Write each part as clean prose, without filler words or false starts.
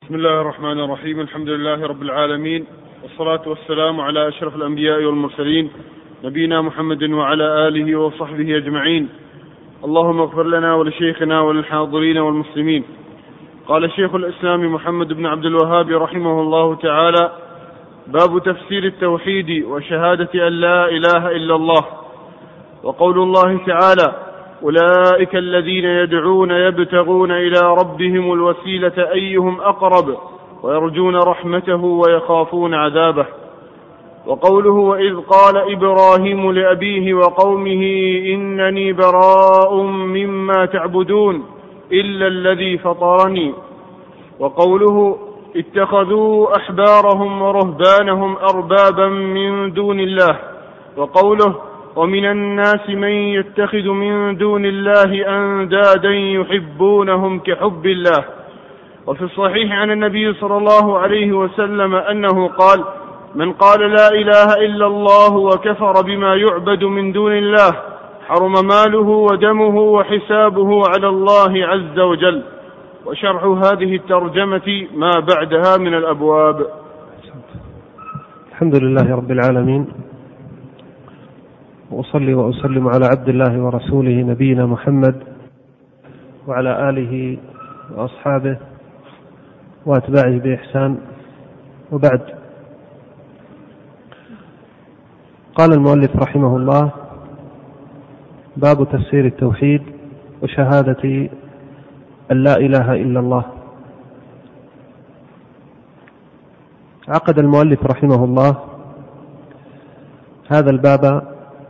بسم الله الرحمن الرحيم. الحمد لله رب العالمين، والصلاة والسلام على أشرف الأنبياء والمرسلين، نبينا محمد وعلى آله وصحبه أجمعين. اللهم اغفر لنا ولشيخنا وللحاضرين والمسلمين. قال شيخ الإسلام محمد بن عبد الوهاب رحمه الله تعالى: باب تفسير التوحيد وشهادة أن لا إله إلا الله. وقول الله تعالى: أولئك الذين يدعون يبتغون إلى ربهم الوسيلة أيهم أقرب ويرجون رحمته ويخافون عذابه. وقوله: وإذ قال إبراهيم لأبيه وقومه إنني براء مما تعبدون إلا الذي فطرني. وقوله: اتخذوا أحبارهم ورهبانهم أربابا من دون الله. وقوله: ومن الناس من يتخذ من دون الله أندادا يحبونهم كحب الله. وفي الصحيح عن النبي صلى الله عليه وسلم أنه قال: من قال لا إله إلا الله وكفر بما يعبد من دون الله حرم ماله ودمه وحسابه على الله عز وجل. وشرح هذه الترجمة ما بعدها من الأبواب. الحمد لله رب العالمين، وأصلي وأسلم على عبد الله ورسوله نبينا محمد وعلى آله وأصحابه وأتباعه بإحسان. وبعد، قال المؤلف رحمه الله: باب تفسير التوحيد وشهادة أن لا إله إلا الله. عقد المؤلف رحمه الله هذا الباب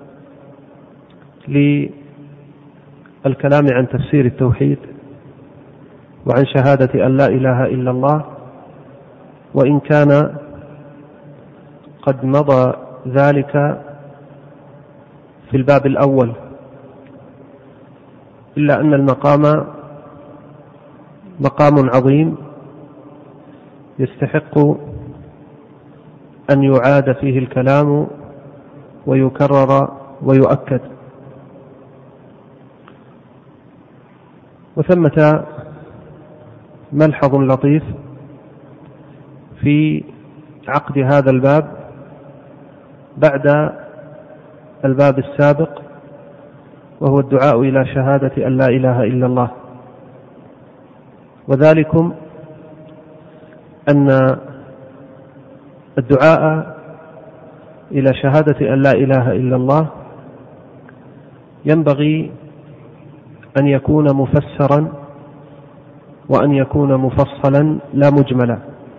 للكلام عن تفسير التوحيد وعن شهادة أن لا إله إلا الله، وإن كان قد مضى ذلك في الباب الأول، إلا أن المقام مقام عظيم يستحق أن يعاد فيه الكلام ويكرر ويؤكد. وثمة ملحظ لطيف في عقد هذا الباب بعد الباب السابق، وهو الدعاء إلى شهادة أن لا إله إلا الله. وذلكم أن الدعاء إلى شهادة أن لا إله إلا الله ينبغي أن يكون مفسرا وأن يكون مفصلا لا مجملا.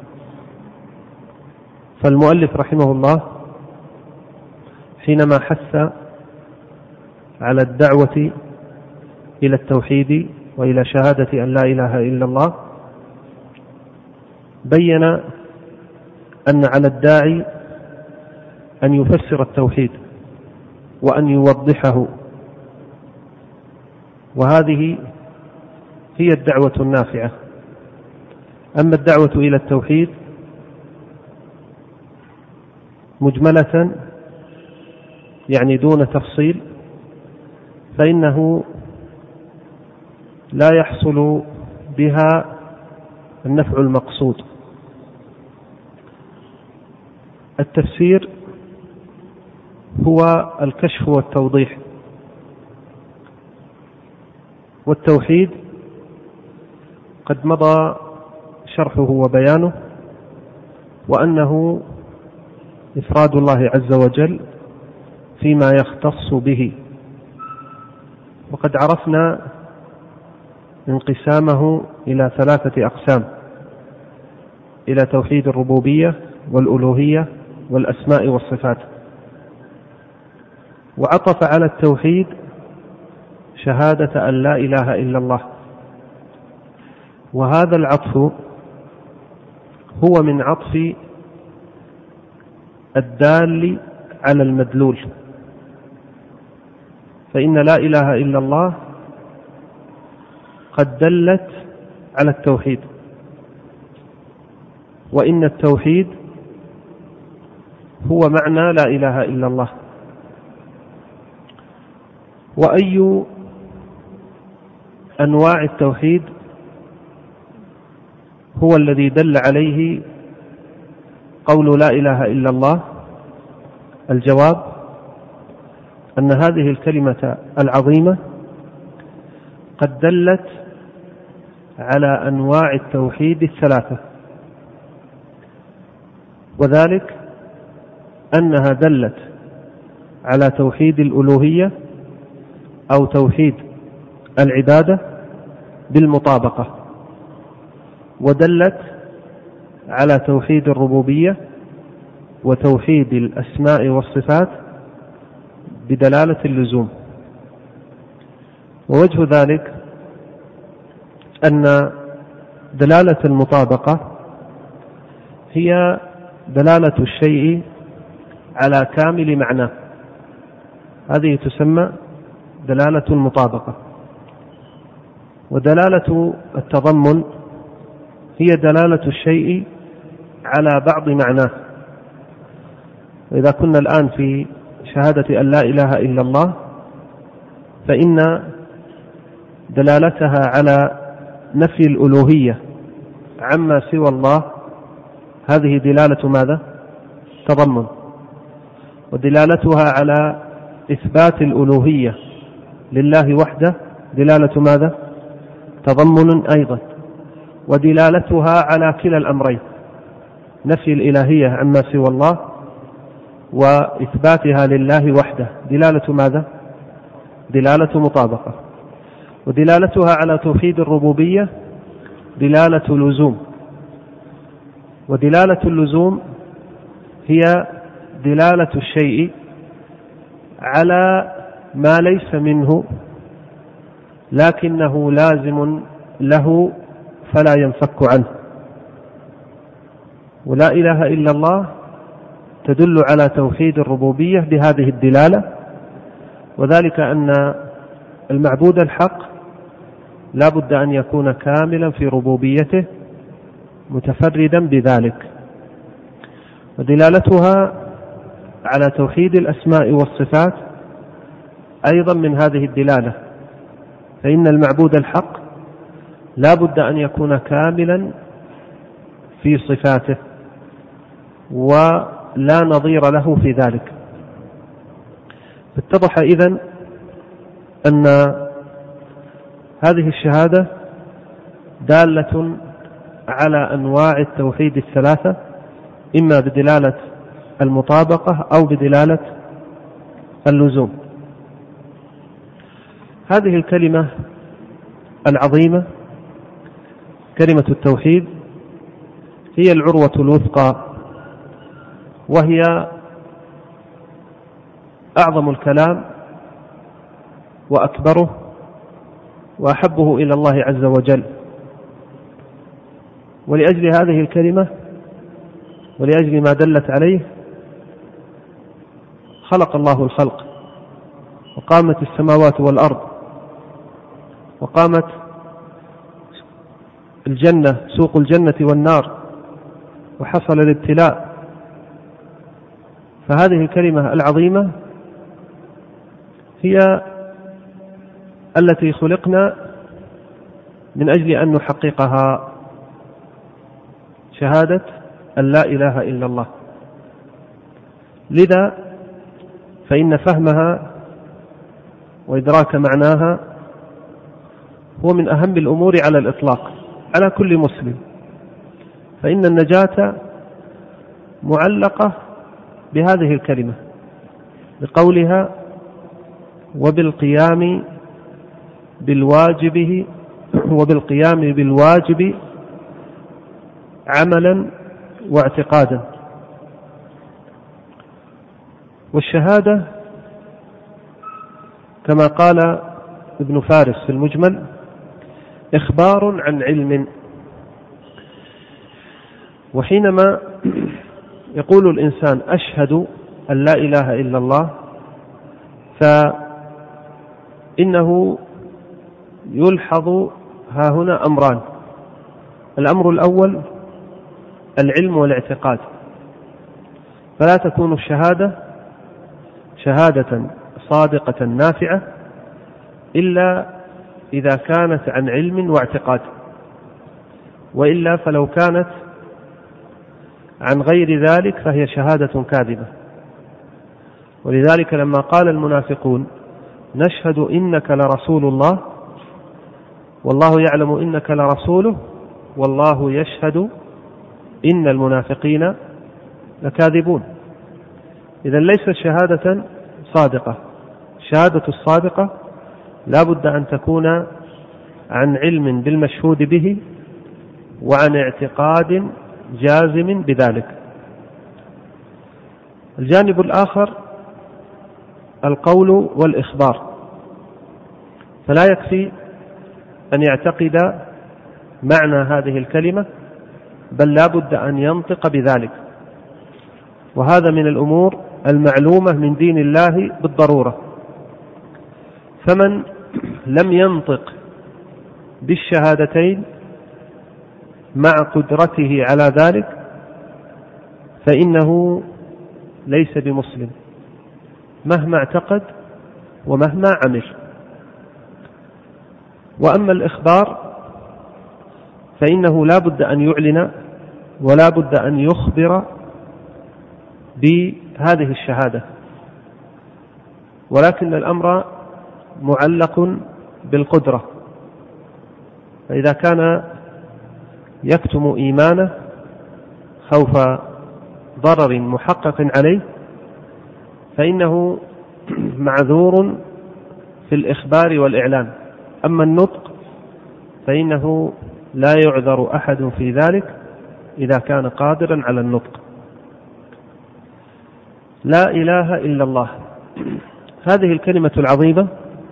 فالمؤلف رحمه الله حينما حث على الدعوة إلى التوحيد وإلى شهادة أن لا إله إلا الله بين أن على الداعي أن يفسر التوحيد وأن يوضحه، وهذه هي الدعوة النافعة. أما الدعوة إلى التوحيد مجملة يعني دون تفصيل فإنه لا يحصل بها النفع المقصود. التفسير هو الكشف والتوضيح، والتوحيد قد مضى شرحه وبيانه، وأنه إفراد الله عز وجل فيما يختص به. وقد عرفنا انقسامه إلى 3 أقسام: إلى توحيد الربوبية والألوهية والأسماء والصفات. وعطف على التوحيد شهادة أن لا إله إلا الله، وهذا العطف هو من عطف الدال على المدلول، فإن لا إله إلا الله قد دلت على التوحيد، وإن التوحيد هو معنى لا إله إلا الله. وأي أنواع التوحيد هو الذي دل عليه قول لا إله إلا الله؟ الجواب أن هذه الكلمة العظيمة قد دلت على أنواع التوحيد الثلاثة، وذلك أنها دلت على توحيد الألوهية أو توحيد العبادة بالمطابقة، ودلت على توحيد الربوبية وتوحيد الأسماء والصفات بدلالة اللزوم. ووجه ذلك أن دلالة المطابقة هي دلالة الشيء على كامل معناه، هذه تسمى دلالة المطابقة. ودلالة التضمن هي دلالة الشيء على بعض معناه. وإذا كنا الآن في شهادة أن لا إله إلا الله فإن دلالتها على نفي الألوهية عما سوى الله هذه دلالة ماذا؟ تضمن. ودلالتها على إثبات الألوهية لله وحده دلالة ماذا؟ تضمن أيضا. ودلالتها على كلا الأمرين، نفي الإلهية عما سوى الله وإثباتها لله وحده دلالة ماذا؟ دلالة مطابقة. ودلالتها على توحيد الربوبية دلالة لزوم. ودلالة اللزوم هي دلالة الشيء على ما ليس منه لكنه لازم له فلا ينفك عنه. ولا إله إلا الله تدل على توحيد الربوبية بهذه الدلالة، وذلك أن المعبود الحق لا بد أن يكون كاملا في ربوبيته متفردا بذلك. ودلالتها على توحيد الأسماء والصفات أيضا من هذه الدلالة، فإن المعبود الحق لا بد أن يكون كاملا في صفاته ولا نظير له في ذلك. اتضح إذن أن هذه الشهادة دالة على أنواع التوحيد الثلاثة، إما بدلالة المطابقة أو بدلالة اللزوم. هذه الكلمة العظيمة كلمة التوحيد هي العروة الوثقى، وهي أعظم الكلام وأكبره وأحبه إلى الله عز وجل. ولأجل هذه الكلمة ولأجل ما دلت عليه خلق الله الخلق، وقامت السماوات والأرض، وقامت الجنة سوق الجنة والنار، وحصل الابتلاء. فهذه الكلمة العظيمة هي التي خلقنا من أجل أن نحققها، شهادة أن لا إله إلا الله. لذا فإن فهمها وإدراك معناها هو من أهم الأمور على الإطلاق على كل مسلم، فإن النجاة معلقة بهذه الكلمة بقولها وبالقيام بالواجب عملا واعتقادا. والشهادة كما قال ابن فارس في المجمل إخبار عن علم. وحينما يقول الإنسان أشهد أن لا إله إلا الله فإنه يلحظ ها هنا أمران. الأمر الأول العلم والاعتقاد، فلا تكون الشهادة شهادة صادقة نافعة إلا إذا كانت عن علم واعتقاد. وإلا فلو كانت عن غير ذلك فهي شهادة كاذبة. ولذلك لما قال المنافقون نشهد إنك لرسول الله والله يعلم إنك لرسوله والله يشهد إن المنافقين لكاذبون. إذن ليست شهادة صادقة. الشهادة الصادقة لا بد أن تكون عن علم بالمشهود به وعن اعتقاد جازم بذلك. الجانب الآخر القول والإخبار، فلا يكفي أن يعتقد معنى هذه الكلمة بل لا بد أن ينطق بذلك، وهذا من الأمور المعلومة من دين الله بالضرورة. فمن لم ينطق بالشهادتين مع قدرته على ذلك فإنه ليس بمسلم مهما اعتقد ومهما عمل. وأما الإخبار فإنه لا بد أن يعلن ولا بد أن يخبر بهذه الشهادة، ولكن الأمر معلق بالقدرة. فإذا كان يكتم إيمانه خوف ضرر محقق عليه فإنه معذور في الإخبار والإعلان. أما النطق فإنه لا يعذر أحد في ذلك إذا كان قادرا على النطق. لا إله إلا الله، هذه الكلمة العظيمة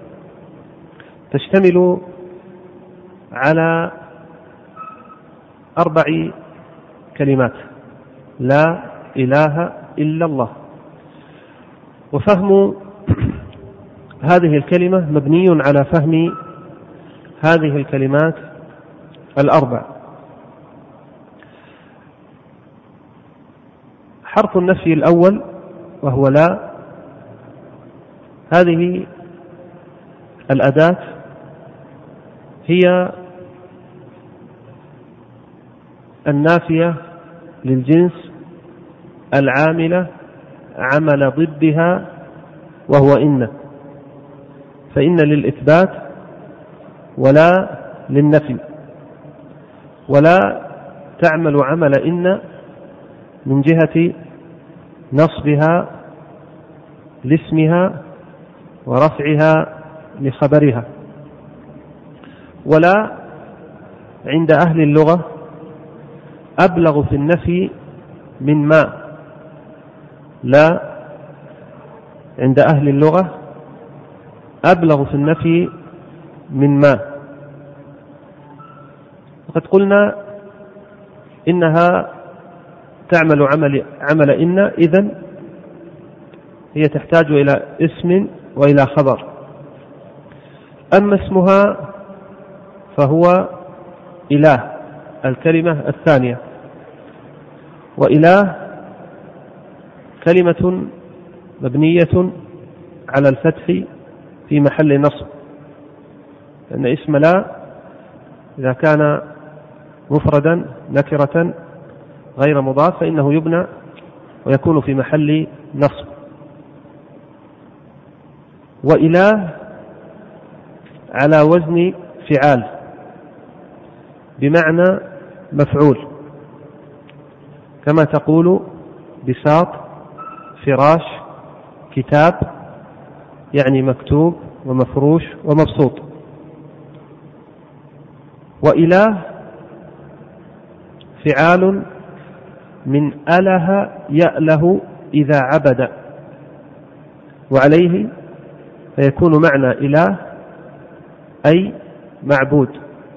تشتمل على 4 كلمات: لا إله إلا الله. وفهم هذه الكلمة مبني على فهم هذه الكلمات 4. حرف النفي الأول وهو لا، هذه الأداة هي النافية للجنس العاملة عمل ضدها وهو إن، فإن للإثبات ولا للنفي، ولا تعمل عمل إن من جهة نصبها لاسمها ورفعها لخبرها. ولا عند أهل اللغة أبلغ في النفي من ما. لا عند أهل اللغة أبلغ في النفي من ما. وقد قلنا إنها تعمل عمل إن، إذن هي تحتاج إلى اسم وإلى خبر. أما اسمها فهو إله، الكلمة الثانية. وإله كلمة مبنية على الفتح في محل نصب، لأن اسم لا إذا كان مفردا نكرة غير مضاف فإنه يبنى ويكون في محل نصب. وإله على وزن فعال بمعنى مفعول، كما تقول بساط، فراش، كتاب، يعني مكتوب ومفروش ومبسوط. وإله فعال من أله يأله إذا عبد، وعليه فيكون معنى إله أي معبود.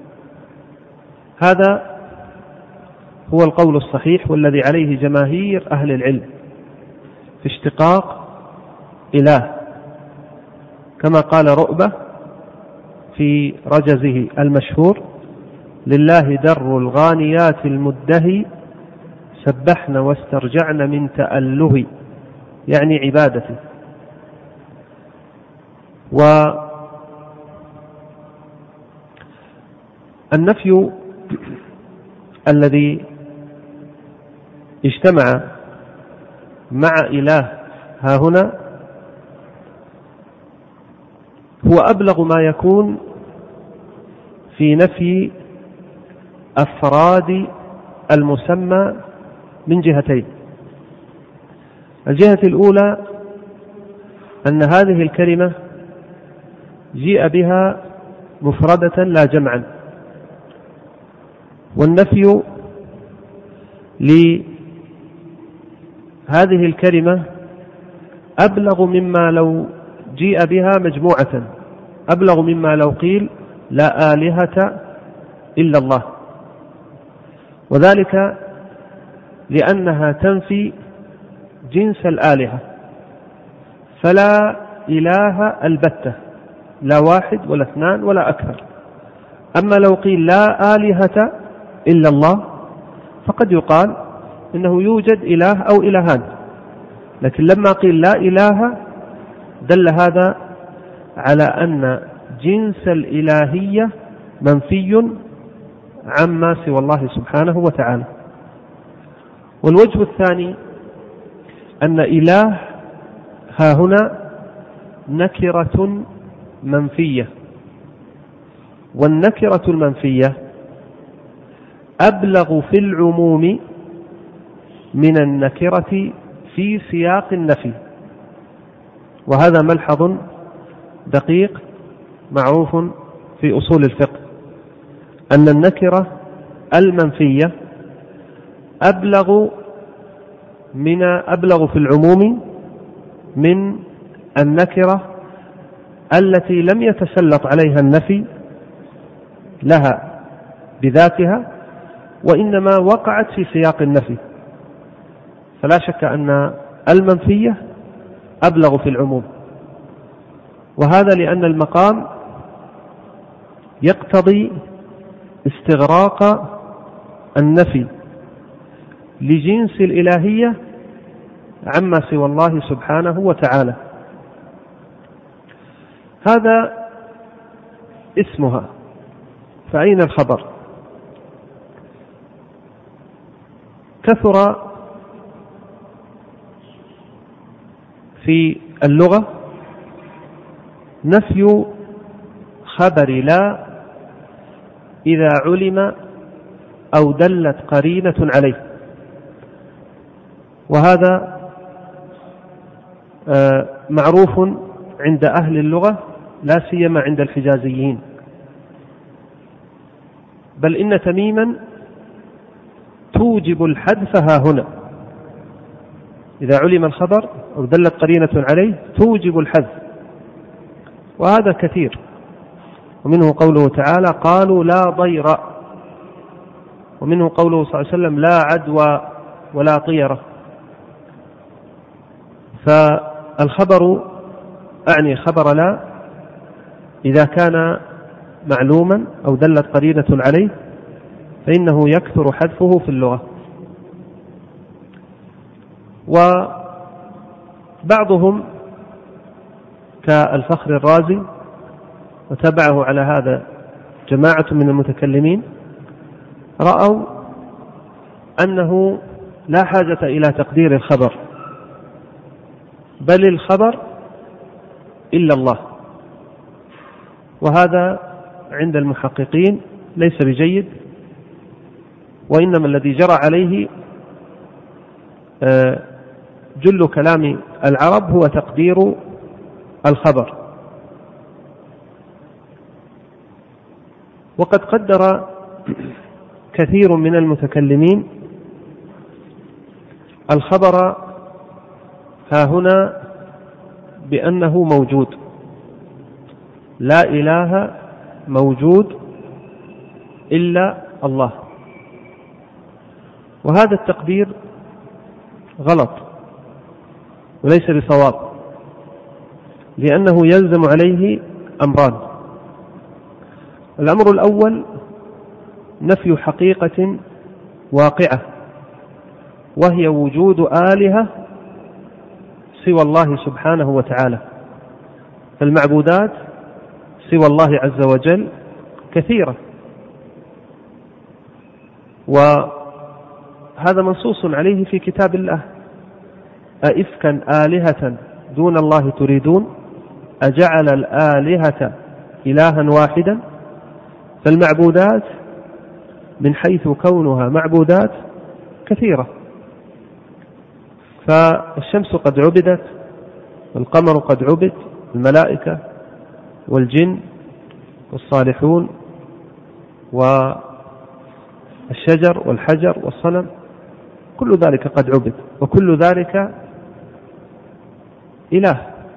هذا هو القول الصحيح والذي عليه جماهير أهل العلم في اشتقاق إله، كما قال رؤبة في رجزه المشهور: لله در الغانيات المدهي سبحن واسترجعن من تأله، يعني عبادته. والنفي الذي اجتمع مع إله ها هنا هو أبلغ ما يكون في نفي أفراد المسمى من جهتين. الجهة الأولى أن هذه الكلمة جيء بها مفردة لا جمعا، والنفي لهذه الكلمة أبلغ مما لو جيء بها مجموعة، أبلغ مما لو قيل لا آلهة إلا الله، وذلك لأنها تنفي جنس الآلهة، فلا إله البتة، لا واحد ولا اثنان ولا أكثر. أما لو قيل لا آلهة إلا الله فقد يقال إنه يوجد إله أو إلهان، لكن لما قيل لا إله دل هذا على أن جنس الإلهية منفي عما سوى الله سبحانه وتعالى. والوجه الثاني أن إله ها هنا نكرة منفية، والنكرة المنفية أبلغ في العموم من النكرة في سياق النفي، وهذا ملحظ دقيق معروف في أصول الفقه، أن النكرة المنفية أبلغ في العموم من النكرة التي لم يتسلط عليها النفي لها بذاتها، وإنما وقعت في سياق النفي، فلا شك أن المنفية أبلغ في العموم، وهذا لأن المقام يقتضي استغراق النفي لجنس الإلهية عما سوى الله سبحانه وتعالى. هذا اسمها، فأين الخبر؟ كثر في اللغة نفي خبر لا إذا علم أو دلت قرينة عليه، وهذا معروف عند أهل اللغة لا سيما عند الحجازيين، بل إن تميما توجب الحذف ها هنا، إذا علم الخبر أو دلت قرينة عليه توجب الحذف، وهذا كثير، ومنه قوله تعالى قالوا لا ضير، ومنه قوله صلى الله عليه وسلم لا عدوى ولا طيرة. فالخبر أعني خبر لا إذا كان معلوما أو دلت قرينة عليه فإنه يكثر حذفه في اللغة. وبعضهم كالفخر الرازي وتبعه على هذا جماعة من المتكلمين رأوا أنه لا حاجة إلى تقدير الخبر، بل الخبر إلا الله، وهذا عند المحققين ليس بجيد، وإنما الذي جرى عليه جل كلام العرب هو تقدير الخبر. وقد قدر كثير من المتكلمين الخبر ها هنا بأنه موجود، لا إله موجود إلا الله، وهذا التقدير غلط وليس بصواب، لأنه يلزم عليه أمران. الأمر الأول نفي حقيقة واقعة، وهي وجود آلهة سوى الله سبحانه وتعالى، فالمعبودات سوى الله عز وجل كثيرة، وهذا منصوص عليه في كتاب الله: أئفكا آلهة دون الله تريدون أجعل الآلهة إلها واحدا. فالمعبودات من حيث كونها معبودات كثيرة، فالشمس قد عبدت، والقمر قد عبد، الملائكة والجن والصالحون والشجر والحجر والصنم، كل ذلك قد عبد، وكل ذلك إله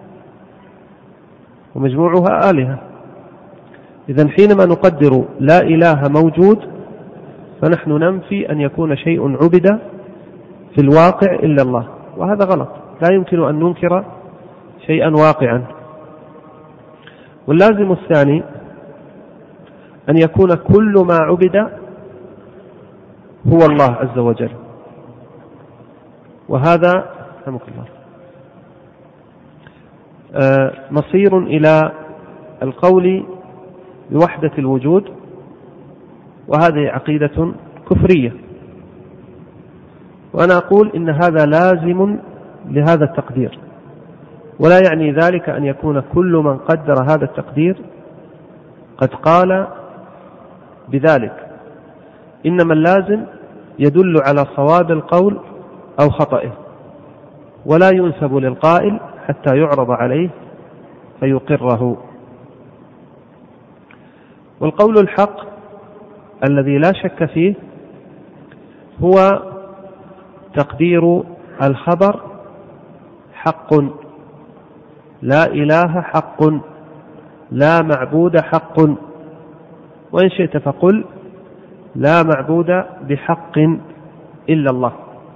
ومجموعها آلهة. إذن حينما نقدر لا إله موجود فنحن ننفي أن يكون شيء عبد في الواقع إلا الله، وهذا غلط. لا يمكن أن ننكر شيئا واقعا. واللازم الثاني أن يكون كل ما عبد هو الله عز وجل، وهذا رحمك الله مصير إلى القول بوحدة الوجود، وهذه عقيدة كفرية. وأنا أقول إن هذا لازم لهذا التقدير، ولا يعني ذلك أن يكون كل من قدر هذا التقدير قد قال بذلك، إنما اللازم يدل على صواب القول أو خطئه، ولا ينسب للقائل حتى يعرض عليه فيقره. والقول الحق الذي لا شك فيه هو تقدير الخبر حق، لا إله حق، لا معبود حق، وإن شئت فقل لا معبود بحق إلا الله.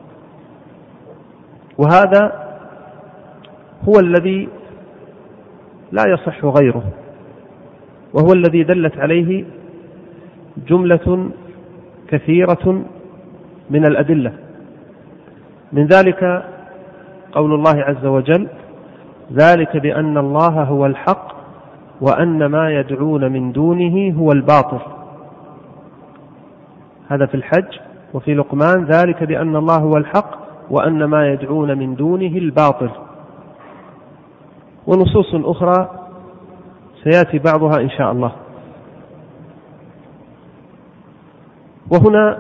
وهذا هو الذي لا يصح غيره، وهو الذي دلت عليه جملة كثيرة من الأدلة. من ذلك قول الله عز وجل: ذلك بأن الله هو الحق وأن ما يدعون من دونه هو الباطل. هذا في الحج. وفي لقمان: ذلك بأن الله هو الحق وأن ما يدعون من دونه الباطل. ونصوص أخرى سيأتي بعضها إن شاء الله. وهنا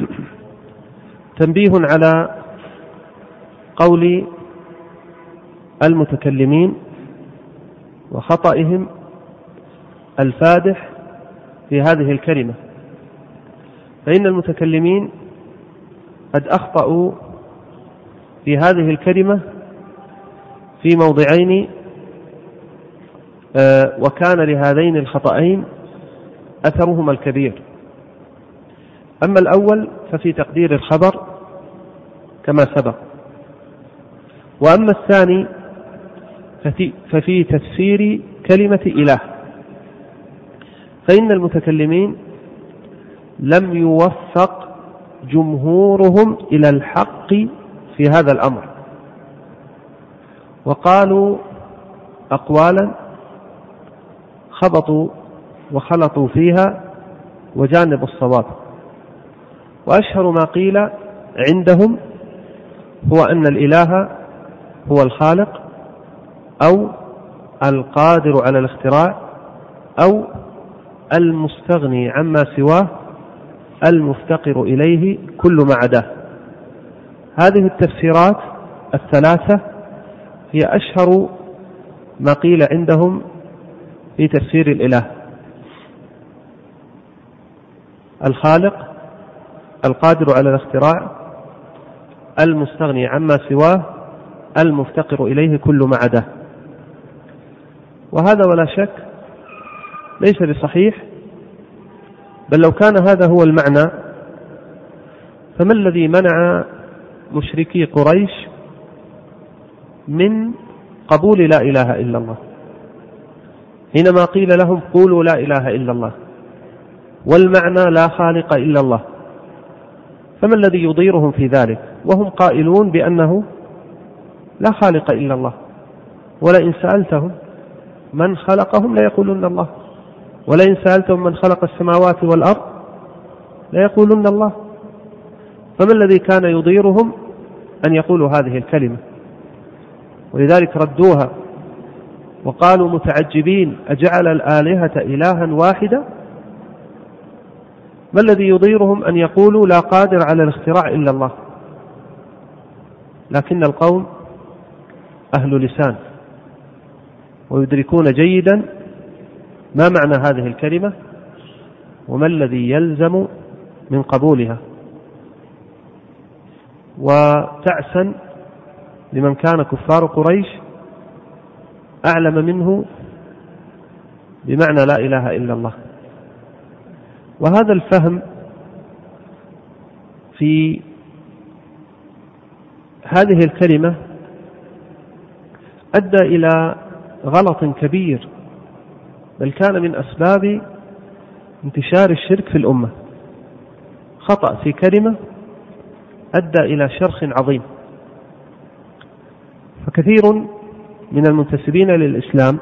تنبيه على قول المتكلمين وخطئهم الفادح في هذه الكلمة، فإن المتكلمين قد أخطأوا في هذه الكلمة في موضعين، وكان لهذين الخطأين أثرهما الكبير. أما الأول ففي تقدير الخبر كما سبق، وأما الثاني ففي تفسير كلمة إله. فإن المتكلمين لم يوفق جمهورهم إلى الحق في هذا الأمر، وقالوا أقوالا خبطوا وخلطوا فيها وجانب الصواب. وأشهر ما قيل عندهم هو أن الإله هو الخالق أو القادر على الاختراع أو المستغني عما سواه المفتقر إليه كل ما عداه. هذه التفسيرات الثلاثة هي أشهر ما قيل عندهم في تفسير الإله: الخالق، القادر على الاختراع، المستغني عما سواه المفتقر إليه كل ما عداه. وهذا ولا شك ليس بصحيح، بل لو كان هذا هو المعنى فما الذي منع مشركي قريش من قبول لا إله إلا الله حينما قيل لهم قولوا لا إله إلا الله والمعنى لا خالق إلا الله؟ فما الذي يضيرهم في ذلك وهم قائلون بأنه لا خالق إلا الله؟ ولئن سألتهم من خلقهم ليقولون الله، ولئن سألتهم من خلق السماوات والأرض ليقولون الله. فما الذي كان يضيرهم أن يقولوا هذه الكلمة؟ ولذلك ردوها وقالوا متعجبين أجعل الآلهة إلها واحدا. ما الذي يضيرهم أن يقولوا لا قادر على الاختراع إلا الله؟ لكن القوم أهل لسان ويدركون جيدا ما معنى هذه الكلمة وما الذي يلزم من قبولها. وتعسا لمن كان كفار قريش أعلم منه بمعنى لا إله إلا الله. وهذا الفهم في هذه الكلمة أدى إلى غلط كبير، بل كان من أسباب انتشار الشرك في الأمة. خطأ في كلمة أدى إلى شرخ عظيم. فكثير من المنتسبين للإسلام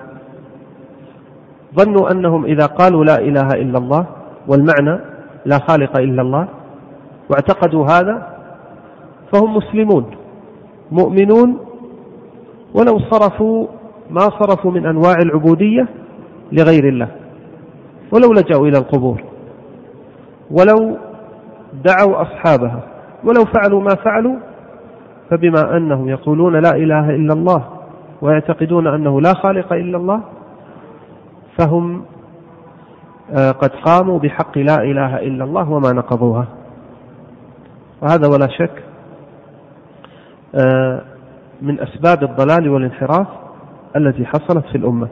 ظنوا أنهم إذا قالوا لا إله إلا الله والمعنى لا خالق إلا الله واعتقدوا هذا فهم مسلمون مؤمنون، ولو صرفوا ما صرفوا من أنواع العبودية لغير الله، ولو لجأوا إلى القبور، ولو دعوا أصحابها، ولو فعلوا ما فعلوا، فبما أنهم يقولون لا إله إلا الله ويعتقدون أنه لا خالق إلا الله فهم قد قاموا بحق لا إله إلا الله وما نقضوها. وهذا ولا شك من أسباب الضلال والانحراف التي حصلت في الأمة.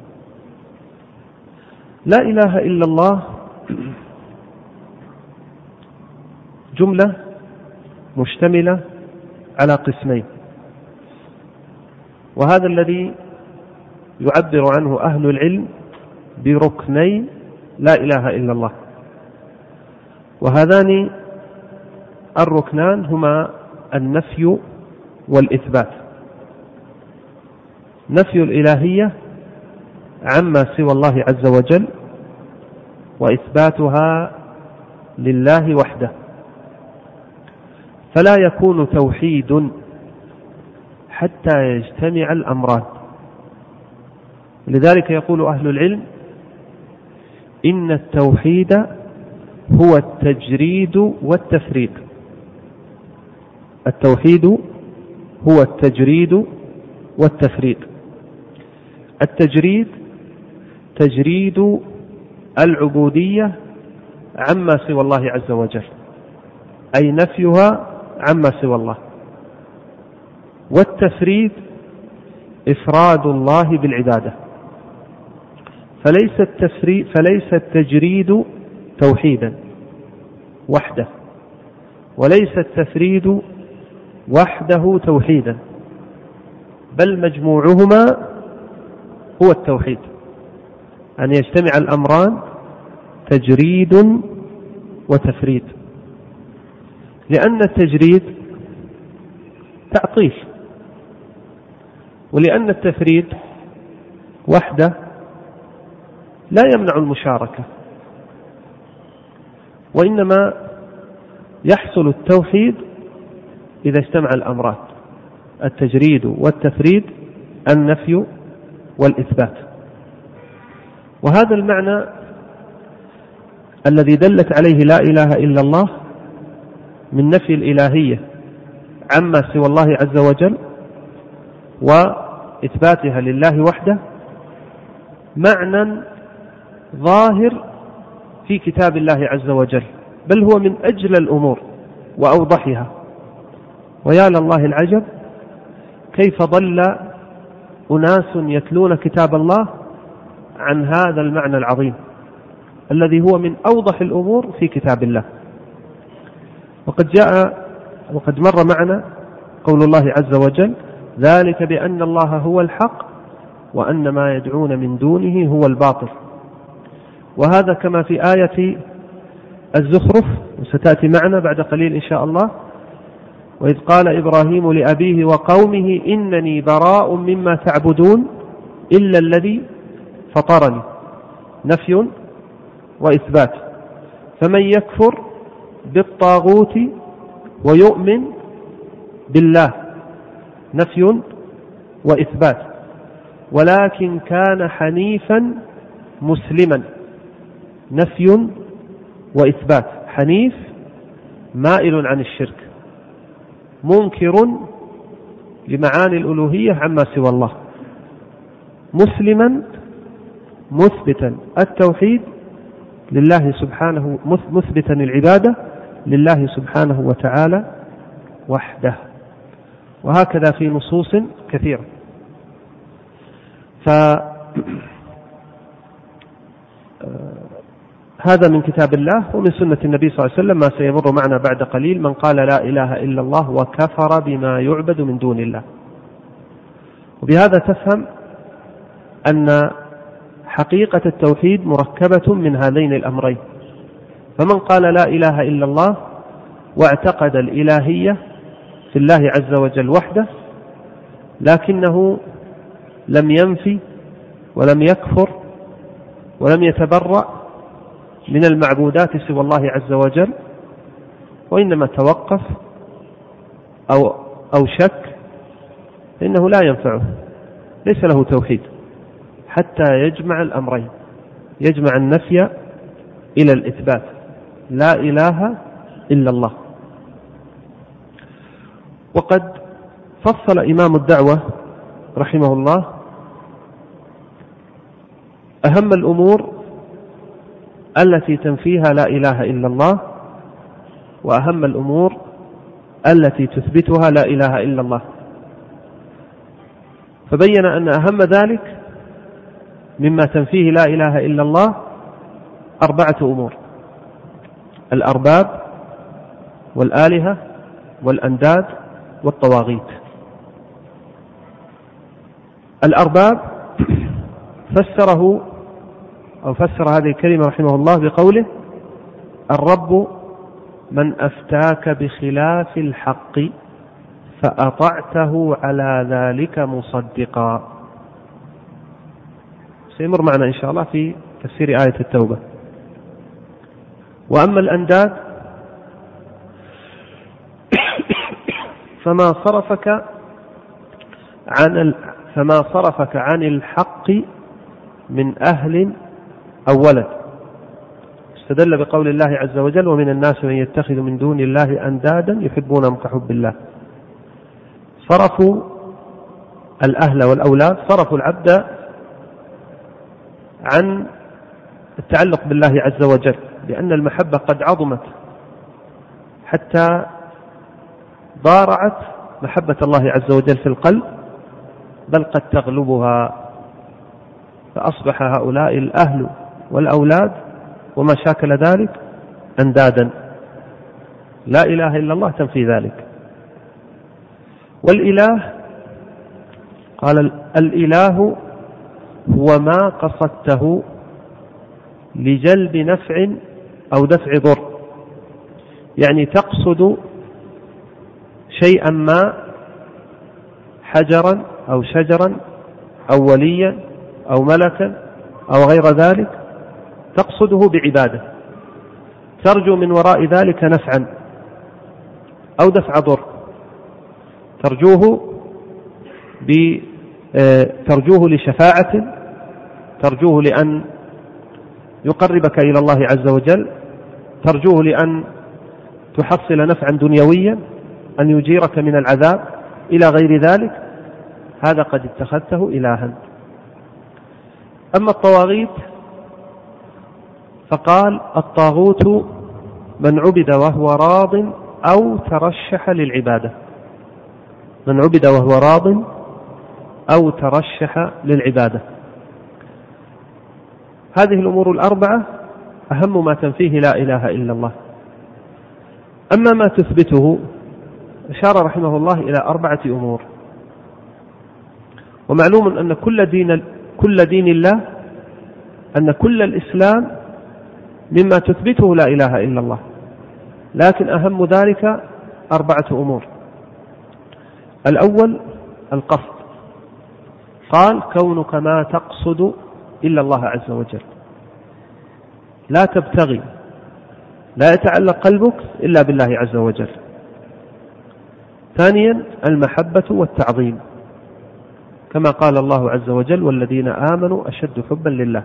لا إله إلا الله جملة مشتملة على قسمين، وهذا الذي يعبر عنه أهل العلم بركني لا إله إلا الله. وهذان الركنان هما النفي والإثبات. نفي الإلهية عما سوى الله عز وجل، وإثباتها لله وحده. فلا يكون توحيد حتى يجتمع الأمران. لذلك يقول أهل العلم إن التوحيد هو التجريد والتفريد. التوحيد هو التجريد والتفريد. التجريد تجريد العبودية عما سوى الله عز وجل، أي نفيها عما سوى الله. والتفريد إفراد الله بالعبادة. فليس التجريد توحيدا وحده، وليس التفريد وحده توحيدا، بل مجموعهما هو التوحيد، أن يجتمع الأمران تجريد وتفريد. لأن التجريد تعطيل، ولأن التفريد وحده لا يمنع المشاركة، وإنما يحصل التوحيد إذا اجتمع الأمران التجريد والتفريد، النفي والإثبات. وهذا المعنى الذي دلت عليه لا إله إلا الله من نفي الإلهية عما سوى الله عز وجل وإثباتها لله وحده معنى ظاهر في كتاب الله عز وجل، بل هو من أجل الأمور وأوضحها. ويا لله العجب كيف ضل أناس يتلون كتاب الله عن هذا المعنى العظيم الذي هو من أوضح الأمور في كتاب الله. وقد مر معنا قول الله عز وجل ذلك بأن الله هو الحق وأن ما يدعون من دونه هو الباطل. وهذا كما في آية الزخرف، وستأتي معنا بعد قليل إن شاء الله، وإذ قال إبراهيم لأبيه وقومه إنني براء مما تعبدون إلا الذي فطرني، نفي وإثبات. فمن يكفر بالطاغوت ويؤمن بالله، نفي وإثبات، ولكن كان حنيفا مسلما، نفي وإثبات. حنيف مائل عن الشرك، منكر لمعاني الألوهية عما سوى الله، مسلما مثبتا التوحيد لله سبحانه، مثبتا العبادة لله سبحانه وتعالى وحده. وهكذا في نصوص كثيرة. هذا من كتاب الله ومن سنة النبي صلى الله عليه وسلم ما سيمر معنا بعد قليل: من قال لا إله إلا الله وكفر بما يعبد من دون الله. وبهذا تفهم أن حقيقة التوحيد مركبة من هذين الأمرين. فمن قال لا إله إلا الله واعتقد الإلهية في الله عز وجل وحده، لكنه لم ينفي ولم يكفر ولم يتبرأ من المعبودات سوى الله عز وجل، وإنما توقف أو شك، فإنه لا ينفعه، ليس له توحيد حتى يجمع الأمرين، يجمع النفي إلى الإثبات: لا إله إلا الله. وقد فصل إمام الدعوة رحمه الله أهم الأمور التي تنفيها لا إله إلا الله، وأهم الأمور التي تثبتها لا إله إلا الله. فبين أن أهم ذلك مما تنفيه لا إله إلا الله 4 أمور: الأرباب والآلهة والأنداد والطواغيت. الأرباب فسر هذه الكلمة رحمه الله بقوله: الرب من أفتاك بخلاف الحق فأطعته على ذلك مصدقا. سيمر معنا إن شاء الله في تفسير آية التوبة. وأما الأنداد فما صرفك عن الحق من أهل أو ولد. استدل بقول الله عز وجل: ومن الناس من يتخذ من دون الله أندادا يحبونهم كحب الله. صرفوا الأهل والأولاد، صرفوا العبد عن التعلق بالله عز وجل، لأن المحبة قد عظمت حتى ضارعت محبة الله عز وجل في القلب، بل قد تغلبها، فأصبح هؤلاء الأهل والأولاد وما شاكل ذلك أندادا. لا إله إلا الله تنفي ذلك. والإله قال: الإله هو ما قصدته لجلب نفع أو دفع ضر، يعني تقصد شيئا ما، حجرا أو شجرا أو وليا أو ملكا أو غير ذلك، تقصده بعبادة، ترجو من وراء ذلك نفعا أو دفع ضر، ترجوه لشفاعة، ترجوه لأن يقربك إلى الله عز وجل، ترجوه لأن تحصل نفعا دنيويا، أن يجيرك من العذاب إلى غير ذلك. هذا قد اتخذته إلها. أما الطواغيت فقال: الطاغوت من عبد وهو راض أو ترشح للعبادة. من عبد وهو راض أو ترشح للعبادة. هذه الأمور الأربعة أهم ما تنفيه لا إله إلا الله. أما ما تثبته أشار رحمه الله إلى 4 أمور. ومعلوم أن كل دين الله، أن كل الإسلام مما تثبته لا إله إلا الله، لكن أهم ذلك 4 أمور. الأول القصد، قال: كونك ما تقصد إلا الله عز وجل، لا تبتغي، لا يتعلق قلبك إلا بالله عز وجل، ثانيا المحبة والتعظيم، كما قال الله عز وجل: والذين آمنوا أشد حبا لله.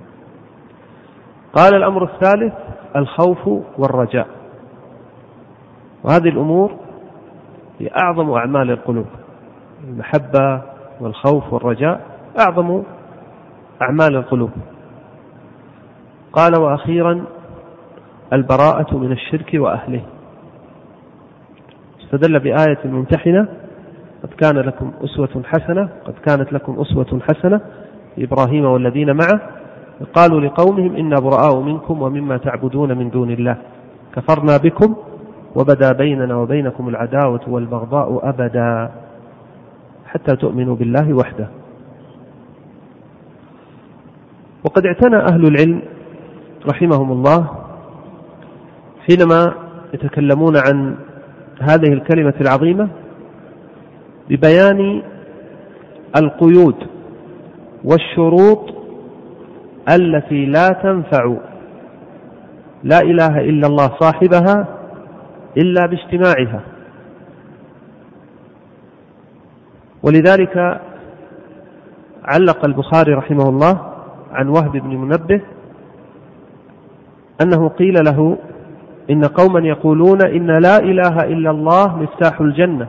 قال الأمر الثالث الخوف والرجاء، وهذه الأمور هي أعظم أعمال القلوب. المحبة والخوف والرجاء أعظم أعمال القلوب. قال: وأخيرا البراءة من الشرك وأهله. استدل بآية الممتحنة: قد كانت لكم أسوة حسنة في إبراهيم والذين معه قالوا لقومهم إنا براء منكم ومما تعبدون من دون الله كفرنا بكم وبدا بيننا وبينكم العداوة والبغضاء أبدا حتى تؤمنوا بالله وحده. وقد اعتنى أهل العلم رحمهم الله حينما يتكلمون عن هذه الكلمة العظيمة ببيان القيود والشروط التي لا تنفع لا إله إلا الله صاحبها إلا باجتماعها. ولذلك علق البخاري رحمه الله عن وهب بن منبه أنه قيل له: إن قوما يقولون إن لا إله إلا الله مفتاح الجنة،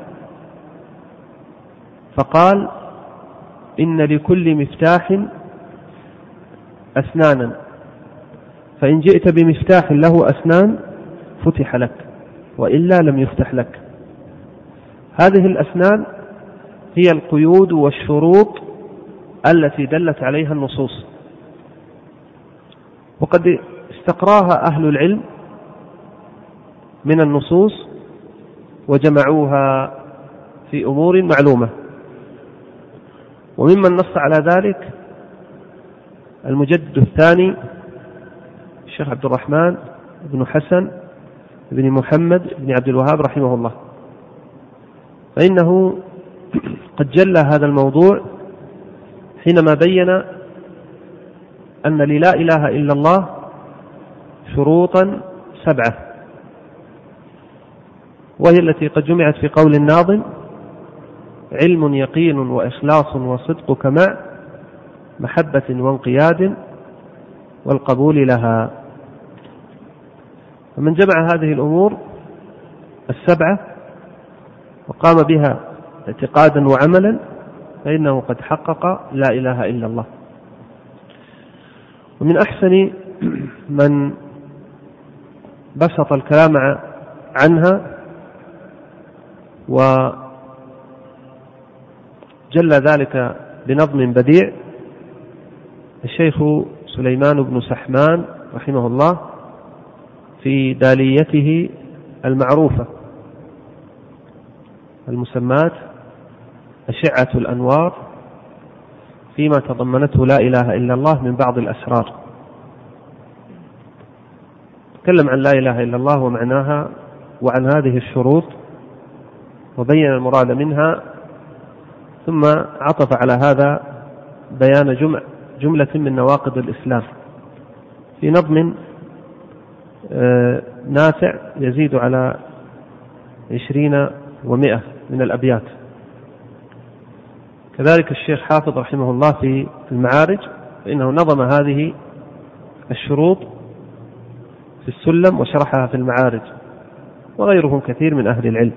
فقال: إن لكل مفتاح أسنانا، فإن جئت بمفتاح له أسنان فتح لك، وإلا لم يفتح لك. هذه الأسنان هي القيود والشروط التي دلت عليها النصوص، وقد استقراها أهل العلم من النصوص وجمعوها في أمور معلومة. وممن نص على ذلك المجدد الثاني الشيخ عبد الرحمن بن حسن بن محمد بن عبد الوهاب رحمه الله، فإنه قد جلى هذا الموضوع حينما بين أن للا إله إلا الله شروطا 7، وهي التي قد جمعت في قول الناظم: علم يقين وإخلاص وصدق مع محبة وانقياد والقبول لها. فمن جمع هذه الأمور 7 وقام بها اعتقادا وعملا فإنه قد حقق لا إله إلا الله. ومن أحسن من بسط الكلام عنها وجل ذلك بنظم بديع الشيخ سليمان بن سحمان رحمه الله في داليته المعروفة المسمات أشعة الأنوار فيما تضمنته لا إله إلا الله من بعض الأسرار. تكلم عن لا إله إلا الله ومعناها وعن هذه الشروط وبين المراد منها، ثم عطف على هذا بيان جملة من نواقض الإسلام في نظم نافع يزيد على 20 و100 من الأبيات. كذلك الشيخ حافظ رحمه الله في المعارج فإنه نظم هذه الشروط في السلم وشرحها في المعارج، وغيرهم كثير من أهل العلم.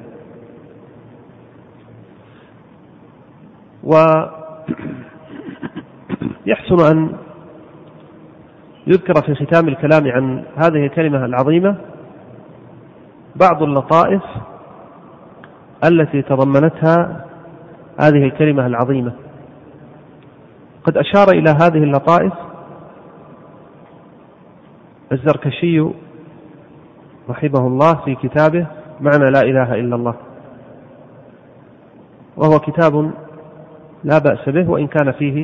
ويحسن أن يذكر في ختام الكلام عن هذه الكلمة العظيمة بعض اللطائف التي تضمنتها هذه الكلمة العظيمة. قد أشار إلى هذه اللطائف الزركشي رحمه الله في كتابه معنى لا إله إلا الله، وهو كتاب لا بأس به وإن كان فيه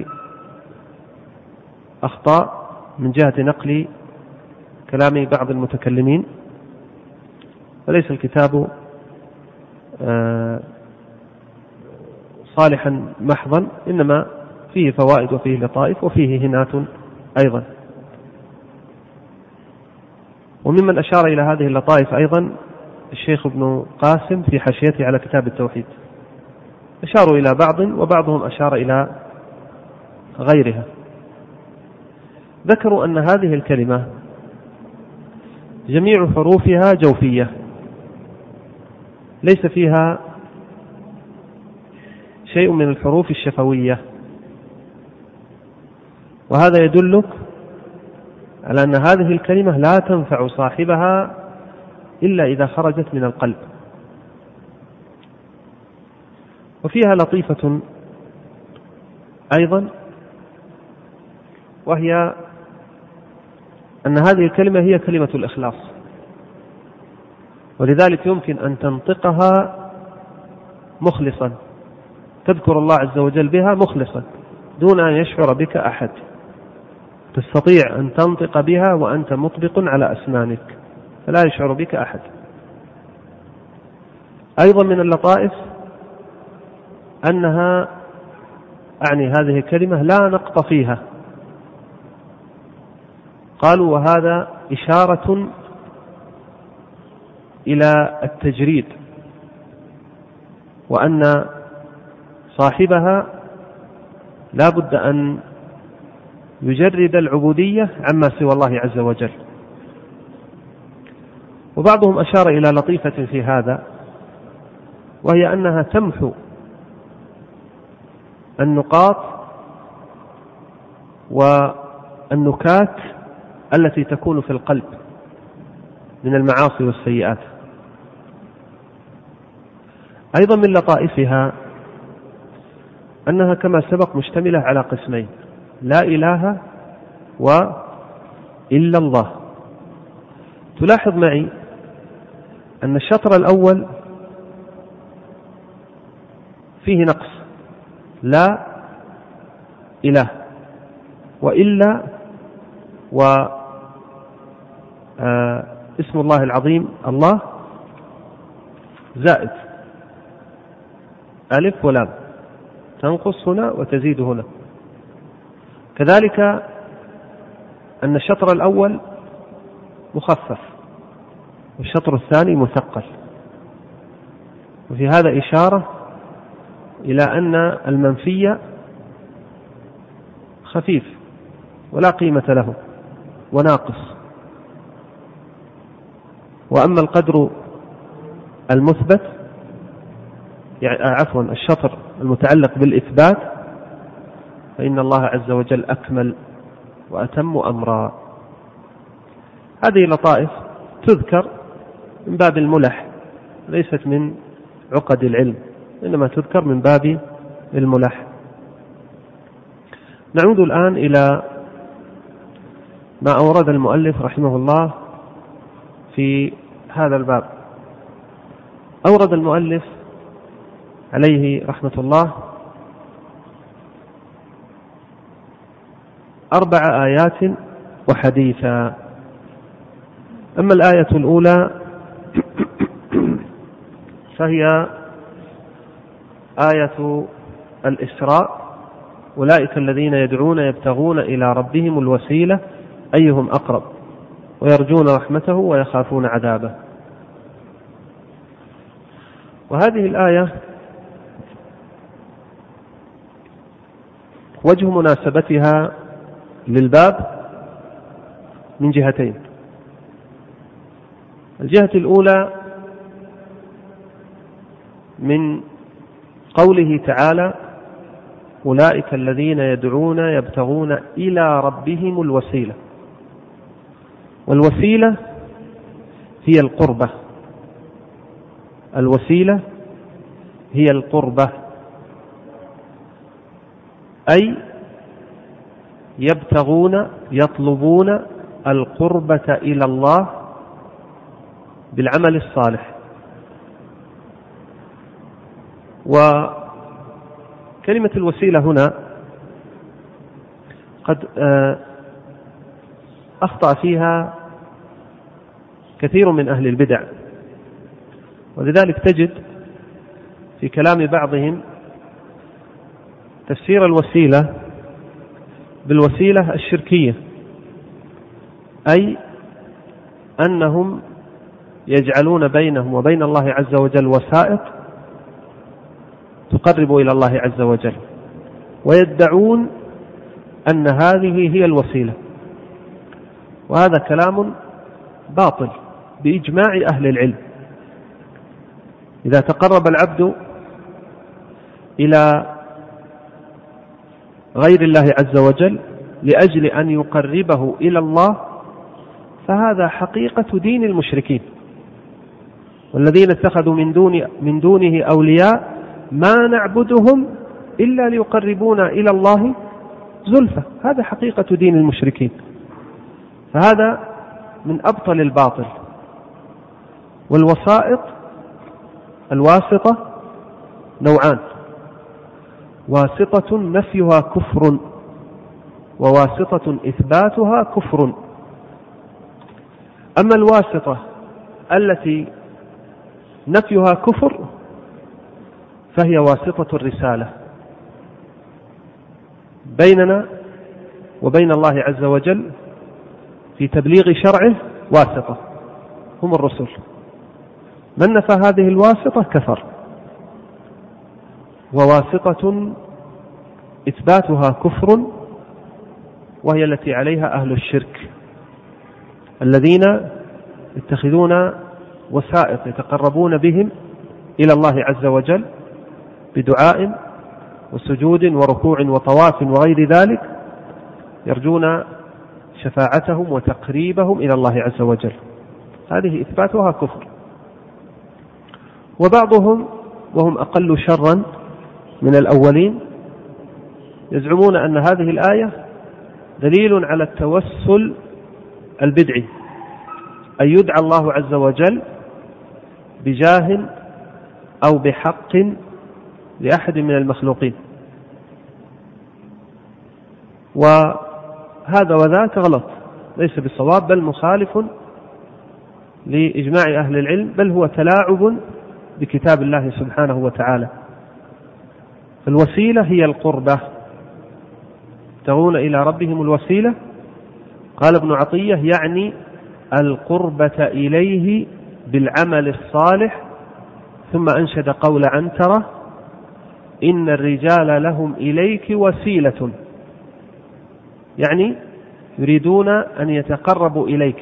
أخطاء من جهة نقل كلام بعض المتكلمين، فليس الكتاب صالحا محضا، إنما فيه فوائد وفيه لطائف وفيه هنات أيضا. وممن أشار إلى هذه اللطائف أيضا الشيخ ابن قاسم في حاشيته على كتاب التوحيد، أشاروا إلى بعض وبعضهم أشار إلى غيرها. ذكروا أن هذه الكلمة جميع حروفها جوفية، ليس فيها شيء من الحروف الشفوية، وهذا يدلك على أن هذه الكلمة لا تنفع صاحبها إلا إذا خرجت من القلب. وفيها لطيفة أيضا، وهي أن هذه الكلمة هي كلمة الإخلاص، ولذلك يمكن أن تنطقها مخلصا، تذكر الله عز وجل بها مخلصا دون أن يشعر بك أحد، تستطيع أن تنطق بها وأنت مطبق على أسنانك فلا يشعر بك أحد. أيضا من اللطائف أنها هذه الكلمة لا نقط فيها، قالوا وهذا إشارة إلى التجريد، وأن صاحبها لا بد أن يجرد العبودية عما سوى الله عز وجل. وبعضهم أشار إلى لطيفة في هذا، وهي أنها تمحو النقاط والنكات التي تكون في القلب من المعاصي والسيئات. أيضا من لطائفها أنها كما سبق مشتملة على قسمين: لا إله وإلا الله. تلاحظ معي أن الشطر الأول فيه نقص، لا إله وإلا اسم الله العظيم الله زائد ألف ولام، تنقص هنا وتزيد هنا. كذلك أن الشطر الأول مخفف والشطر الثاني مثقل، وفي هذا إشارة إلى أن المنفي خفيف ولا قيمة له وناقص، وأما القدر المثبت الشطر المتعلق بالإثبات فإن الله عز وجل أكمل وأتم أمرا. هذه لطائف تذكر من باب الملح، ليست من عقد العلم، إنما تذكر من باب الملح. نعود الآن إلى ما أورد المؤلف رحمه الله في هذا الباب. أورد المؤلف عليه رحمة الله 4 آيات وحديثا. أما الآية الأولى فهي آية الإسراء: أولئك الذين يدعون يبتغون إلى ربهم الوسيلة أيهم أقرب ويرجون رحمته ويخافون عذابه. وهذه الآية وجه مناسبتها للباب من جهتين. الجهة الأولى من قوله تعالى: أولئك الذين يدعون يبتغون إلى ربهم الوسيلة، والوسيلة هي القربة، الوسيلة هي القربة، أي يبتغون يطلبون القربة إلى الله بالعمل الصالح. وكلمة الوسيلة هنا قد أخطأ فيها كثير من أهل البدع، ولذلك تجد في كلام بعضهم تفسير الوسيلة بالوسيلة الشركية، أي أنهم يجعلون بينهم وبين الله عز وجل وسائط تقرب إلى الله عز وجل، ويدعون أن هذه هي الوسيلة، وهذا كلام باطل بإجماع أهل العلم. إذا تقرب العبد إلى غير الله عز وجل لأجل أن يقربه إلى الله فهذا حقيقة دين المشركين، والذين اتخذوا من دونه أولياء ما نعبدهم إلا ليقربونا إلى الله زلفى، هذا حقيقة دين المشركين. فهذا من أبطل الباطل. والوسائط الواسطة نوعان: واسطة نفيها كفر، وواسطة إثباتها كفر. أما الواسطة التي نفيها كفر فهي واسطة الرسالة بيننا وبين الله عز وجل في تبليغ شرعه، واسطة هم الرسل. من نفى هذه الواسطة كفر. وواسطة إثباتها كفر، وهي التي عليها أهل الشرك الذين يتخذون وسائط يتقربون بهم إلى الله عز وجل بدعاء وسجود وركوع وطواف وغير ذلك، يرجون شفاعتهم وتقريبهم إلى الله عز وجل، هذه إثباتها كفر. وبعضهم وهم أقل شرا من الأولين يزعمون أن هذه الآية دليل على التوسل البدعي، أن يدعى الله عز وجل بجاه أو بحق لأحد من المخلوقين، وهذا وذاك غلط، ليس بالصواب، بل مخالف لإجماع أهل العلم، بل هو تلاعب بكتاب الله سبحانه وتعالى. الوسيلة هي القربة، يبتغون إلى ربهم الوسيلة. قال ابن عطية يعني القربة إليه بالعمل الصالح، ثم أنشد قول عنترة: إن الرجال لهم إليك وسيلة، يعني يريدون أن يتقربوا إليك.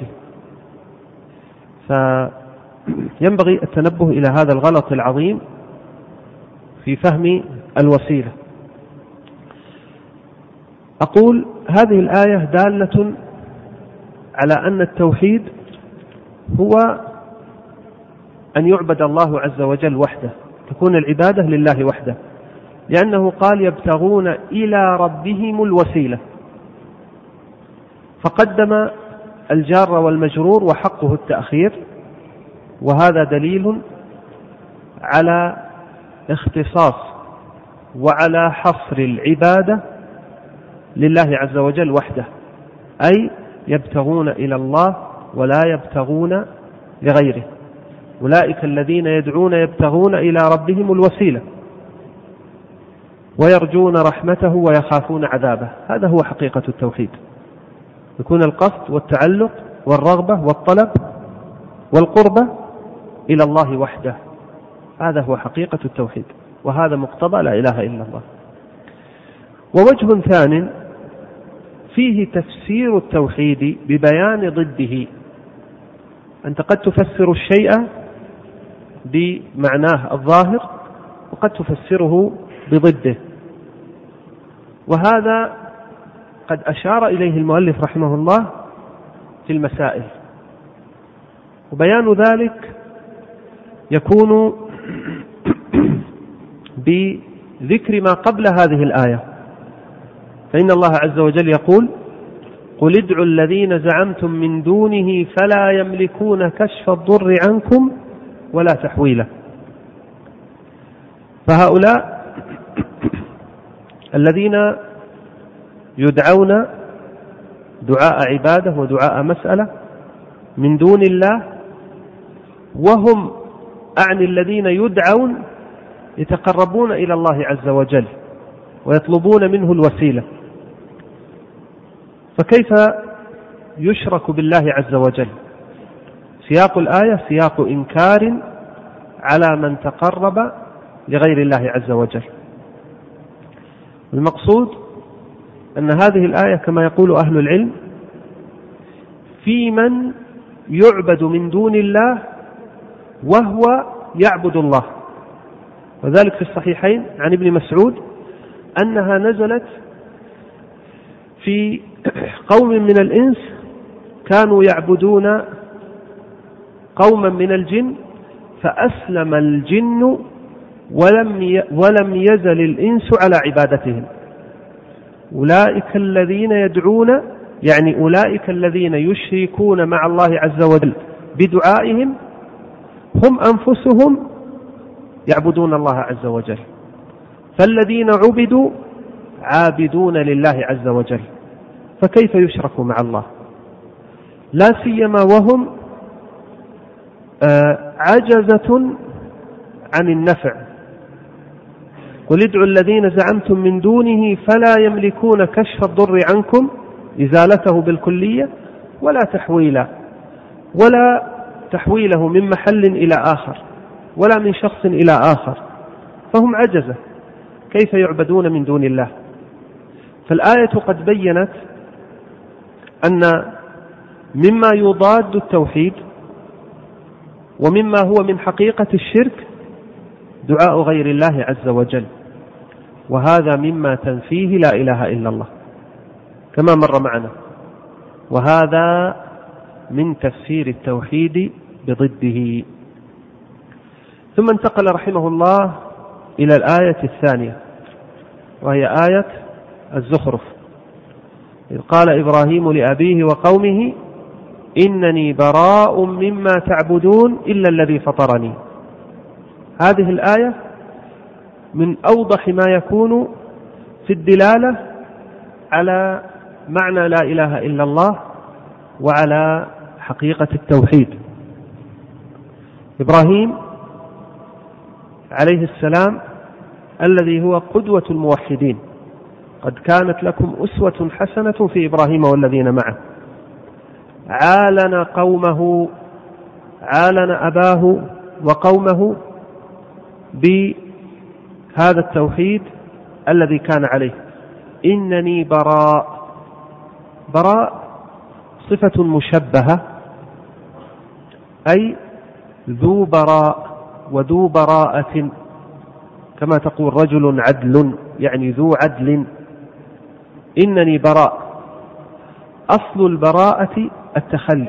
فينبغي التنبه إلى هذا الغلط العظيم في فهم الوسيلة. أقول هذه الآية دالة على أن التوحيد هو أن يعبد الله عز وجل وحده، تكون العبادة لله وحده، لأنه قال يبتغون إلى ربهم الوسيلة، فقدم الجار والمجرور وحقه التأخير، وهذا دليل على اختصاص وعلى حصر العبادة لله عز وجل وحده، أي يبتغون إلى الله ولا يبتغون لغيره. أولئك الذين يدعون يبتغون إلى ربهم الوسيلة ويرجون رحمته ويخافون عذابه، هذا هو حقيقة التوحيد، يكون القصد والتعلق والرغبة والطلب والقربة إلى الله وحده، هذا هو حقيقة التوحيد، وهذا مقتضى لا إله إلا الله. ووجه ثانٍ فيه تفسير التوحيد ببيان ضده، أنت قد تفسر الشيء بمعناه الظاهر وقد تفسره بضده، وهذا قد أشار إليه المؤلف رحمه الله في المسائل، وبيان ذلك يكون بذكر ما قبل هذه الآية، فإن الله عز وجل يقول: قل ادعوا الذين زعمتم من دونه فلا يملكون كشف الضر عنكم ولا تحويله. فهؤلاء الذين يدعون دعاء عبادة ودعاء مسألة من دون الله، وهم أعني الذين يدعون يتقربون إلى الله عز وجل ويطلبون منه الوسيلة، فكيف يشرك بالله عز وجل؟ سياق الآية سياق إنكار على من تقرب لغير الله عز وجل. المقصود أن هذه الآية كما يقول أهل العلم في من يعبد من دون الله وهو يعبد الله، وذلك في الصحيحين عن ابن مسعود أنها نزلت في قوم من الإنس كانوا يعبدون قوما من الجن فأسلم الجن ولم يزل الإنس على عبادتهم. أولئك الذين يدعون، يعني أولئك الذين يشركون مع الله عز وجل بدعائهم هم أنفسهم يعبدون الله عز وجل، فالذين عبدوا عابدون لله عز وجل، فكيف يشركوا مع الله؟ لا سيما وهم عجزة عن النفع. قل ادعوا الذين زعمتم من دونه فلا يملكون كشف الضر عنكم إزالته بالكلية ولا تحويله من محل إلى آخر ولا من شخص إلى آخر، فهم عجزة، كيف يعبدون من دون الله؟ فالآية قد بينت أن مما يضاد التوحيد ومما هو من حقيقة الشرك دعاء غير الله عز وجل، وهذا مما تنفيه لا إله إلا الله كما مر معنا، وهذا من تفسير التوحيد بضده. ثم انتقل رحمه الله إلى الآية الثانية وهي آية الزخرف، إذ قال إبراهيم لأبيه وقومه إنني براء مما تعبدون إلا الذي فطرني. هذه الآية من أوضح ما يكون في الدلالة على معنى لا إله إلا الله وعلى حقيقة التوحيد. إبراهيم عليه السلام الذي هو قدوة الموحدين، قد كانت لكم أسوة حسنة في إبراهيم والذين معه، عالن أباه وقومه بهذا التوحيد الذي كان عليه. إنني براء صفة مشبهة، أي ذو براء وذو براءة، كما تقول رجل عدل، يعني ذو عدل. إنني براء، أصل البراءة التخلي،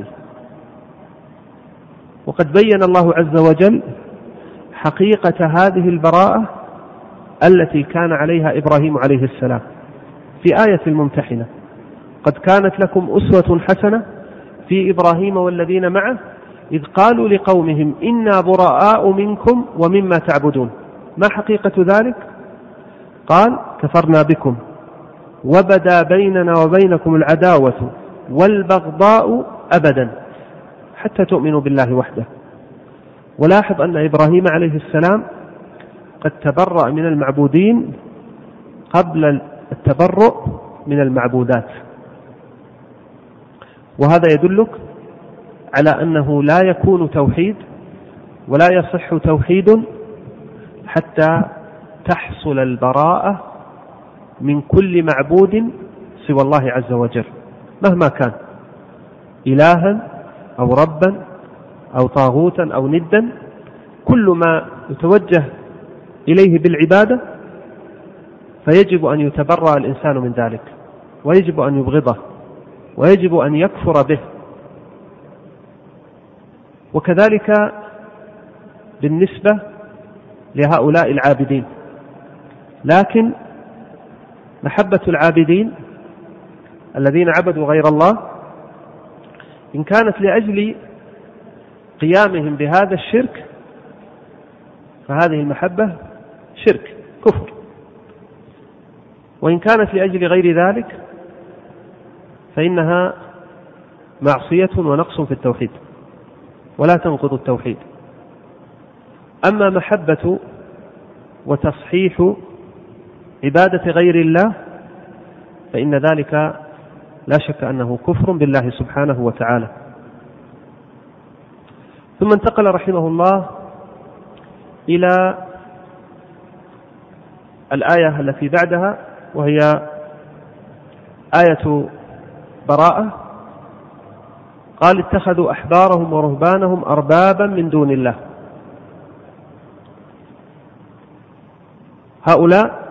وقد بين الله عز وجل حقيقة هذه البراءة التي كان عليها إبراهيم عليه السلام في آية الممتحنة: قد كانت لكم أسوة حسنة في إبراهيم والذين معه إذ قالوا لقومهم إنا براء منكم ومما تعبدون. ما حقيقة ذلك؟ قال: كفرنا بكم وبدا بيننا وبينكم العداوة والبغضاء أبدا حتى تؤمنوا بالله وحده. ولاحظ أن إبراهيم عليه السلام قد تبرأ من المعبودين قبل التبرؤ من المعبودات، وهذا يدلك على أنه لا يكون توحيد ولا يصح توحيد حتى تحصل البراءة من كل معبود سوى الله عز وجل مهما كان، إلها أو ربا أو طاغوتا أو ندا، كل ما يتوجه إليه بالعبادة فيجب أن يتبرأ الإنسان من ذلك، ويجب أن يبغضه، ويجب أن يكفر به. وكذلك بالنسبة لهؤلاء العابدين، لكن محبة العابدين الذين عبدوا غير الله إن كانت لأجل قيامهم بهذا الشرك فهذه المحبة شرك كفر، وإن كانت لأجل غير ذلك فإنها معصية ونقص في التوحيد ولا تنقض التوحيد. أما محبة وتصحيح عبادة غير الله فإن ذلك لا شك أنه كفر بالله سبحانه وتعالى. ثم انتقل رحمه الله إلى الآية التي بعدها، وهي آية براءة. قال: اتخذوا أحبارهم ورهبانهم أربابا من دون الله. هؤلاء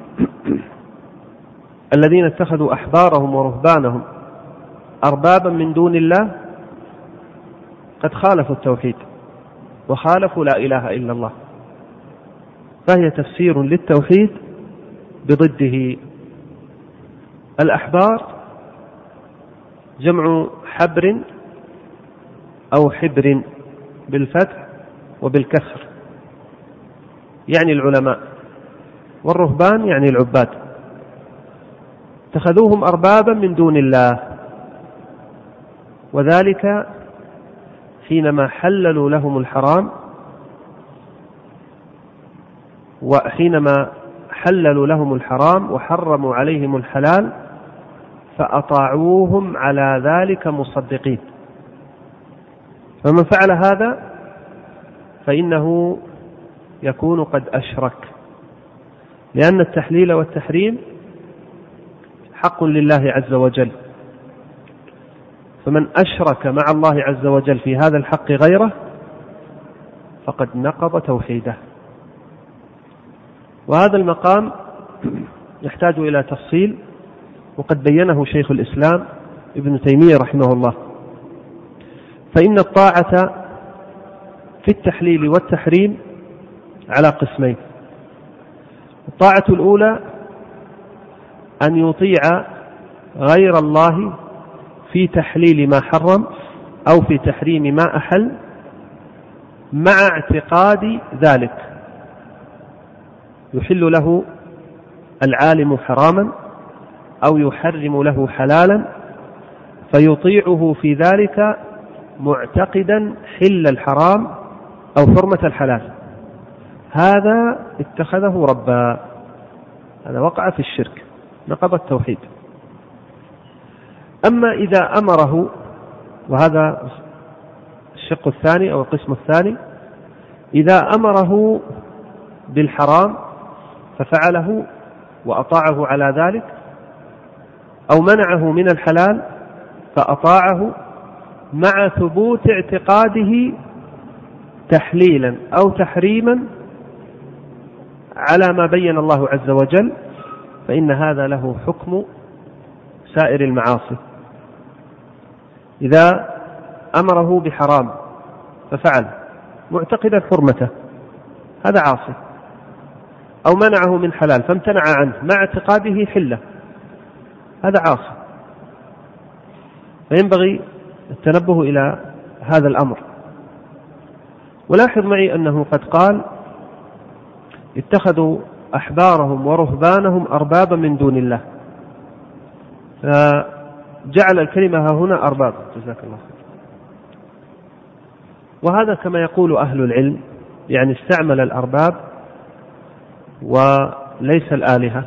الذين اتخذوا أحبارهم ورهبانهم أربابا من دون الله قد خالفوا التوحيد وخالفوا لا إله إلا الله، فهي تفسير للتوحيد بضده. الأحبار جمع حبر أو حبر بالفتح وبالكسر، يعني العلماء، والرهبان يعني العباد. اتخذوهم أربابا من دون الله، وذلك حينما حللوا لهم الحرام، وحينما حللوا لهم الحرام وحرموا عليهم الحلال فأطاعوهم على ذلك مصدقين. فمن فعل هذا فإنه يكون قد أشرك، لأن التحليل والتحريم حق لله عز وجل، فمن أشرك مع الله عز وجل في هذا الحق غيره فقد نقض توحيده. وهذا المقام يحتاج إلى تفصيل، وقد بينه شيخ الإسلام ابن تيمية رحمه الله. فإن الطاعة في التحليل والتحريم على قسمين: الطاعة الأولى أن يطيع غير الله في تحليل ما حرم أو في تحريم ما أحل مع اعتقاد ذلك، يحل له العالم حراما أو يحرم له حلالا فيطيعه في ذلك معتقدا حل الحرام أو حرمة الحلال، هذا اتخذه ربا، هذا وقع في الشرك، نقض التوحيد. أما إذا أمره، وهذا الشق الثاني أو القسم الثاني، إذا أمره بالحرام ففعله وأطاعه على ذلك، أو منعه من الحلال فأطاعه مع ثبوت اعتقاده تحليلا أو تحريما على ما بين الله عز وجل، فإن هذا له حكم سائر المعاصي. إذا أمره بحرام ففعل معتقدا حرمته، هذا عاصي، أو منعه من حلال فامتنع عنه مع اعتقاده حله، هذا عاصي. فينبغي التنبه إلى هذا الأمر. ولاحظ معي أنه قد قال: اتخذوا أحبارهم ورهبانهم أربابا من دون الله، فجعل الكلمة هنا أرباب، جزاك الله خير. وهذا كما يقول أهل العلم، يعني استعمل الأرباب وليس الآلهة،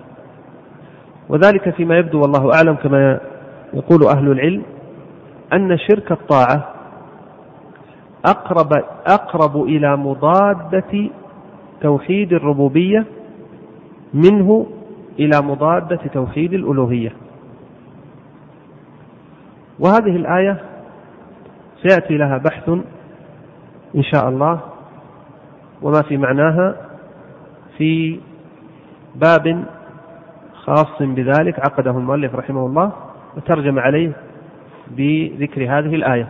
وذلك فيما يبدو والله أعلم كما يقول أهل العلم أن شرك الطاعة أقرب إلى مضادة توحيد الربوبية منه إلى مضادة توحيد الألوهية. وهذه الآية سيأتي لها بحث إن شاء الله وما في معناها في باب خاص بذلك عقده المؤلف رحمه الله وترجم عليه بذكر هذه الآية.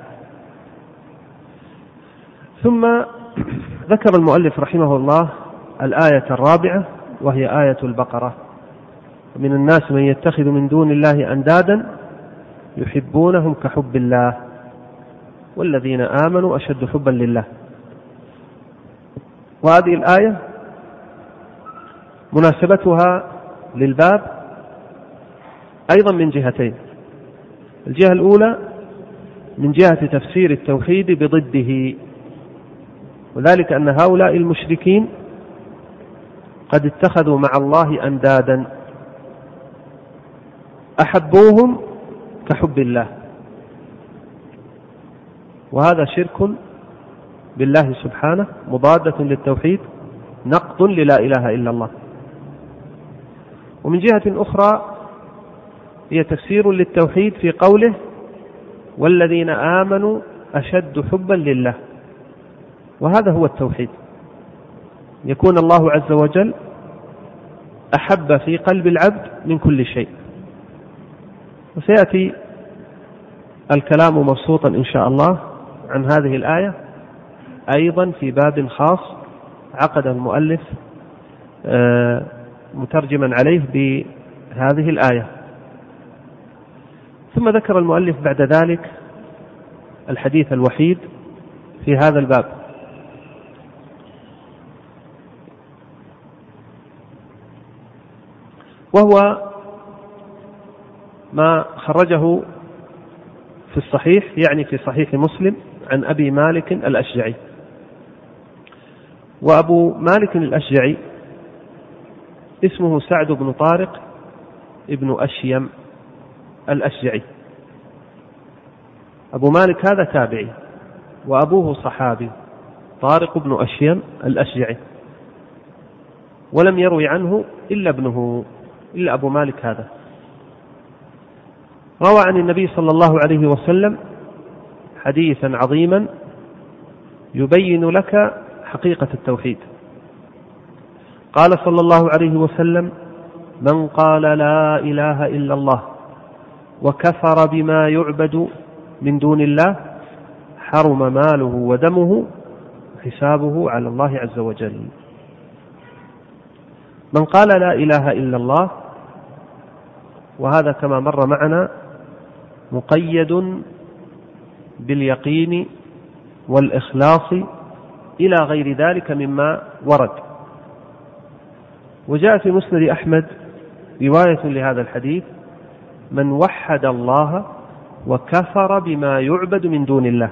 ثم ذكر المؤلف رحمه الله الآية الرابعة وهي آية البقرة: ومن الناس من يتخذ من دون الله أندادا يحبونهم كحب الله والذين آمنوا أشد حبا لله. وهذه الآية مناسبتها للباب أيضا من جهتين: الجهة الأولى من جهة تفسير التوحيد بضده، وذلك أن هؤلاء المشركين قد اتخذوا مع الله أندادا أحبوهم كحب الله، وهذا شرك بالله سبحانه مضادة للتوحيد، نقض للا إله إلا الله. ومن جهة أخرى هي تفسير للتوحيد في قوله والذين آمنوا أشد حبا لله، وهذا هو التوحيد، يكون الله عز وجل أحب في قلب العبد من كل شيء. وسيأتي الكلام مبسوطا إن شاء الله عن هذه الآية أيضا في باب خاص عقد المؤلف مترجما عليه بهذه الآية. ثم ذكر المؤلف بعد ذلك الحديث الوحيد في هذا الباب، وهو ما خرجه في الصحيح، يعني في صحيح مسلم، عن أبي مالك الأشجعي. وأبو مالك الأشجعي اسمه سعد بن طارق ابن أشيم الأشجعي. أبو مالك هذا تابعي، وأبوه صحابي طارق بن أشيم الأشجعي، ولم يروي عنه إلا ابنه، إلا أبو مالك هذا. روى عن النبي صلى الله عليه وسلم حديثا عظيما يبين لك حقيقة التوحيد. قال صلى الله عليه وسلم: من قال لا إله إلا الله وكفر بما يعبد من دون الله حرم ماله ودمه حسابه على الله عز وجل. من قال لا إله إلا الله، وهذا كما مر معنا مقيد باليقين والإخلاص إلى غير ذلك مما ورد. وجاء في مسند أحمد رواية لهذا الحديث: من وحد الله وكفر بما يعبد من دون الله.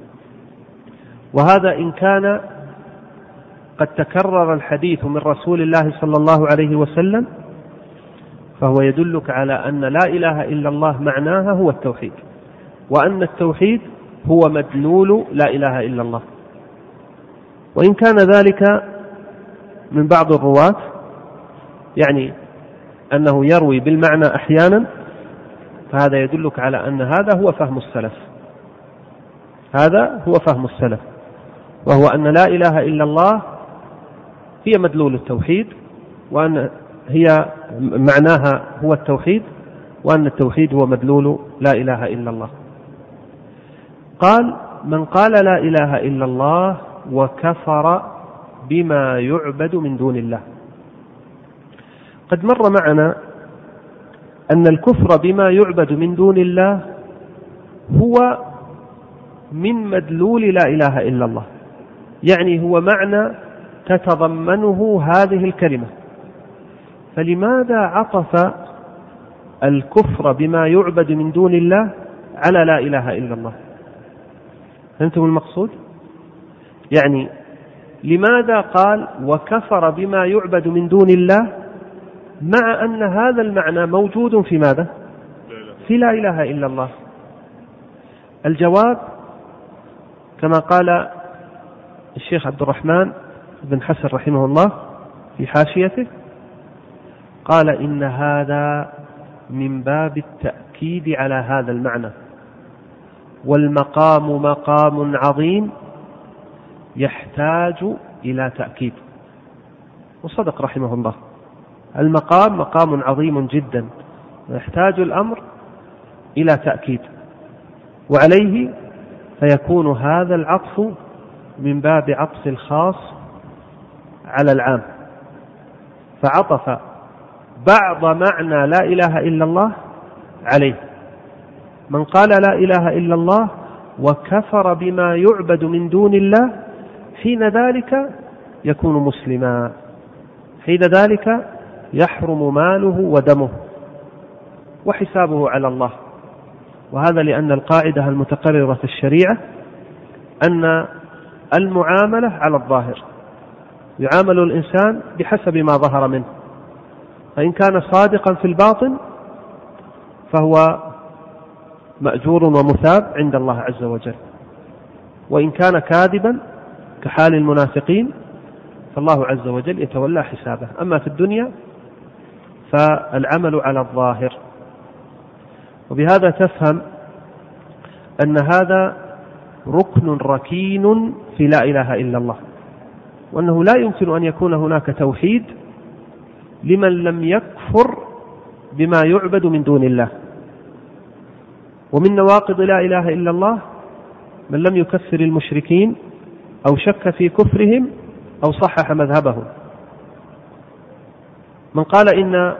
وهذا إن كان قد تكرر الحديث من رسول الله صلى الله عليه وسلم فهو يدلك على أن لا إله إلا الله معناها هو التوحيد، وأن التوحيد هو مدلول لا إله إلا الله. وإن كان ذلك من بعض الرواة، يعني أنه يروي بالمعنى أحيانا، فهذا يدلك على أن هذا هو فهم السلف، هذا هو فهم السلف، وهو أن لا إله إلا الله هي مدلول التوحيد، وأن هي معناها هو التوحيد، وأن التوحيد هو مدلول لا إله إلا الله. قال: من قال لا إله إلا الله وكفر بما يعبد من دون الله. قد مر معنا أن الكفر بما يعبد من دون الله هو من مدلول لا إله إلا الله، يعني هو معنى تتضمنه هذه الكلمة. فلماذا عطف الكفر بما يعبد من دون الله على لا إله إلا الله؟ فهمتم المقصود؟ يعني لماذا قال وكفر بما يعبد من دون الله مع أن هذا المعنى موجود في ماذا؟ في لا إله إلا الله. الجواب كما قال الشيخ عبد الرحمن بن حسن رحمه الله في حاشيته، قال: إن هذا من باب التأكيد على هذا المعنى، والمقام مقام عظيم يحتاج إلى تأكيد. وصدق رحمه الله، المقام مقام عظيم جدا ويحتاج الأمر إلى تأكيد، وعليه فيكون هذا العطف من باب عطف الخاص على العام، فعطف بعض معنى لا إله إلا الله عليه. من قال لا إله إلا الله وكفر بما يعبد من دون الله حين ذلك يكون مسلما، حين ذلك يحرم ماله ودمه وحسابه على الله. وهذا لأن القاعدة المتقررة في الشريعة أن المعاملة على الظاهر، يعامل الإنسان بحسب ما ظهر منه، فإن كان صادقا في الباطن فهو مأجور ومثاب عند الله عز وجل، وإن كان كاذبا كحال المنافقين فالله عز وجل يتولى حسابه. أما في الدنيا فالعمل على الظاهر. وبهذا تفهم أن هذا ركن ركين في لا إله إلا الله، وأنه لا يمكن أن يكون هناك توحيد لمن لم يكفر بما يعبد من دون الله. ومن نواقض لا إله إلا الله من لم يكفر المشركين أو شك في كفرهم أو صحح مذهبهم. من قال إن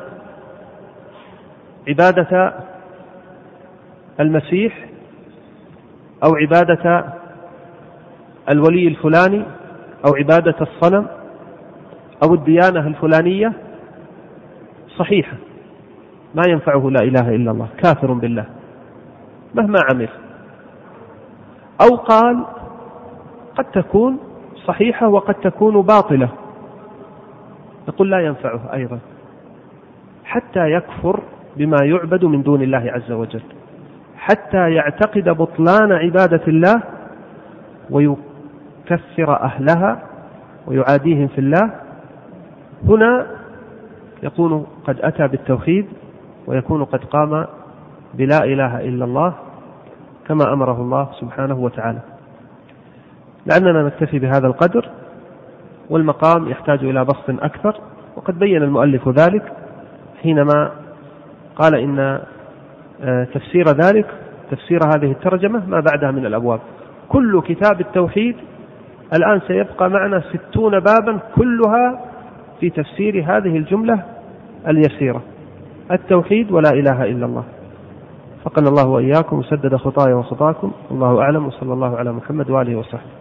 عبادة المسيح أو عبادة الولي الفلاني أو عبادة الصنم أو الديانة الفلانية صحيحة ما ينفعه لا إله إلا الله، كافر بالله مهما عمل. أو قال قد تكون صحيحة وقد تكون باطلة، نقول لا ينفعه أيضا حتى يكفر بما يعبد من دون الله عز وجل، حتى يعتقد بطلان عبادة الله ويكفر أهلها ويعاديهم في الله. هنا يكون قد أتى بالتوحيد ويكون قد قام بلا إله إلا الله كما أمره الله سبحانه وتعالى. لأننا نكتفي بهذا القدر، والمقام يحتاج إلى بسط أكثر، وقد بين المؤلف ذلك حينما قال إن تفسير ذلك تفسير هذه الترجمة ما بعدها من الأبواب. كل كتاب التوحيد الآن سيبقى معنا 60 بابا كلها في تفسير هذه الجملة اليسيرة، التوحيد ولا إله إلا الله. فقنا الله وإياكم وسدد خطايا وخطاكم، الله أعلم، وصلى الله على محمد وآله وصحبه.